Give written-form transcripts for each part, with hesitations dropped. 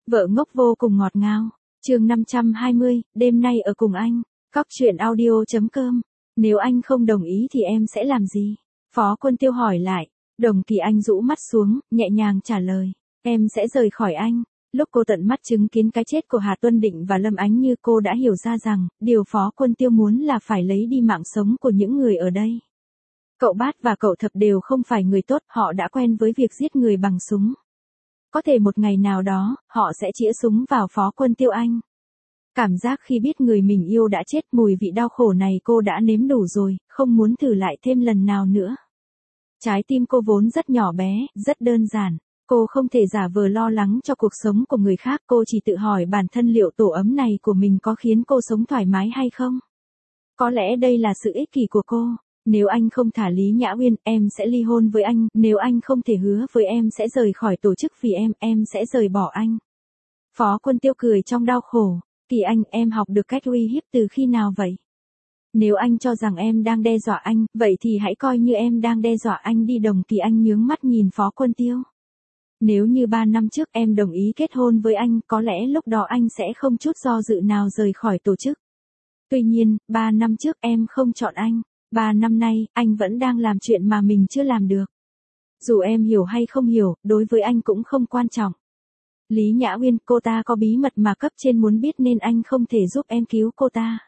Vợ ngốc vô cùng ngọt ngào. Chương 520, đêm nay ở cùng anh. Cóc truyện audio.com. Nếu anh không đồng ý thì em sẽ làm gì? Phó Quân Tiêu hỏi lại. Đồng Kỳ Anh rũ mắt xuống, nhẹ nhàng trả lời. Em sẽ rời khỏi anh. Lúc cô tận mắt chứng kiến cái chết của Hà Tuân Định và Lâm Ánh Như, cô đã hiểu ra rằng, điều Phó Quân Tiêu muốn là phải lấy đi mạng sống của những người ở đây. Cậu Bát và cậu Thập đều không phải người tốt, họ đã quen với việc giết người bằng súng. Có thể một ngày nào đó, họ sẽ chĩa súng vào Phó Quân Tiêu anh. Cảm giác khi biết người mình yêu đã chết, mùi vị đau khổ này cô đã nếm đủ rồi, không muốn thử lại thêm lần nào nữa. Trái tim cô vốn rất nhỏ bé, rất đơn giản. Cô không thể giả vờ lo lắng cho cuộc sống của người khác, cô chỉ tự hỏi bản thân liệu tổ ấm này của mình có khiến cô sống thoải mái hay không? Có lẽ đây là sự ích kỷ của cô. Nếu anh không thả Lý Nhã Uyên, em sẽ ly hôn với anh, nếu anh không thể hứa với em sẽ rời khỏi tổ chức vì em sẽ rời bỏ anh. Phó Quân Tiêu cười trong đau khổ. Kỳ Anh, em học được cách uy hiếp từ khi nào vậy? Nếu anh cho rằng em đang đe dọa anh, vậy thì hãy coi như em đang đe dọa anh đi. Đồng Kỳ Anh nhướng mắt nhìn Phó Quân Tiêu. Nếu như 3 năm trước em đồng ý kết hôn với anh, có lẽ lúc đó anh sẽ không chút do dự nào rời khỏi tổ chức. Tuy nhiên, 3 năm trước em không chọn anh. 3 năm nay, anh vẫn đang làm chuyện mà mình chưa làm được. Dù em hiểu hay không hiểu, đối với anh cũng không quan trọng. Lý Nhã Uyên, cô ta có bí mật mà cấp trên muốn biết nên anh không thể giúp em cứu cô ta.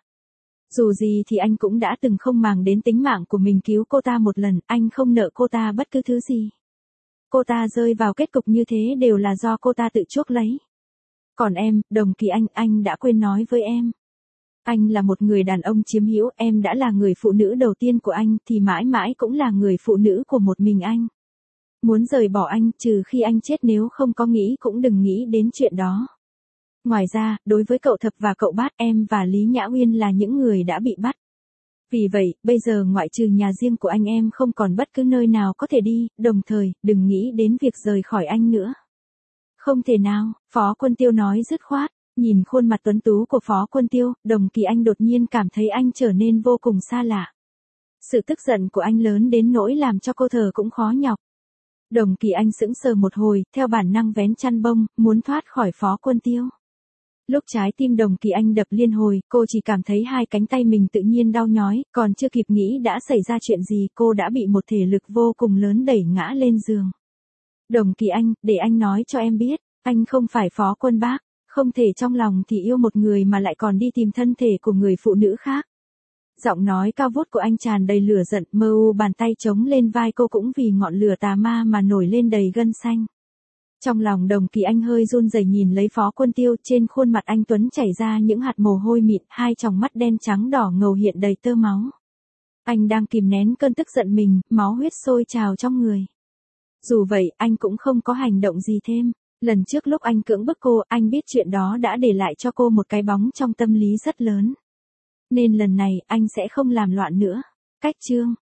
Dù gì thì anh cũng đã từng không màng đến tính mạng của mình cứu cô ta một lần, anh không nợ cô ta bất cứ thứ gì. Cô ta rơi vào kết cục như thế đều là do cô ta tự chuốc lấy. Còn em, Đồng Kỳ anh đã quên nói với em. Anh là một người đàn ông chiếm hữu, em đã là người phụ nữ đầu tiên của anh thì mãi mãi cũng là người phụ nữ của một mình anh. Muốn rời bỏ anh, trừ khi anh chết, nếu không có nghĩ cũng đừng nghĩ đến chuyện đó. Ngoài ra, đối với cậu Thập và cậu Bát, em và Lý Nhã Uyên là những người đã bị bắt. Vì vậy, bây giờ ngoại trừ nhà riêng của anh em không còn bất cứ nơi nào có thể đi, đồng thời, đừng nghĩ đến việc rời khỏi anh nữa. Không thể nào, Phó Quân Tiêu nói dứt khoát. Nhìn khuôn mặt tuấn tú của Phó Quân Tiêu, Đồng Kỳ Anh đột nhiên cảm thấy anh trở nên vô cùng xa lạ. Sự tức giận của anh lớn đến nỗi làm cho cô thở cũng khó nhọc. Đồng Kỳ Anh sững sờ một hồi, theo bản năng vén chăn bông, muốn thoát khỏi Phó Quân Tiêu. Lúc trái tim Đồng Kỳ Anh đập liên hồi, cô chỉ cảm thấy hai cánh tay mình tự nhiên đau nhói, còn chưa kịp nghĩ đã xảy ra chuyện gì, cô đã bị một thể lực vô cùng lớn đẩy ngã lên giường. Đồng Kỳ Anh, để anh nói cho em biết, anh không phải Phó Quân Bác, không thể trong lòng thì yêu một người mà lại còn đi tìm thân thể của người phụ nữ khác. Giọng nói cao vút của anh tràn đầy lửa giận, mơ u bàn tay chống lên vai cô cũng vì ngọn lửa tà ma mà nổi lên đầy gân xanh. Trong lòng Đồng Kỳ Anh hơi run rẩy nhìn lấy Phó Quân Tiêu, trên khuôn mặt anh tuấn chảy ra những hạt mồ hôi mịn, hai tròng mắt đen trắng đỏ ngầu hiện đầy tơ máu. Anh đang kìm nén cơn tức giận mình, máu huyết sôi trào trong người. Dù vậy, anh cũng không có hành động gì thêm. Lần trước lúc anh cưỡng bức cô, anh biết chuyện đó đã để lại cho cô một cái bóng trong tâm lý rất lớn. Nên lần này, anh sẽ không làm loạn nữa. Cách chương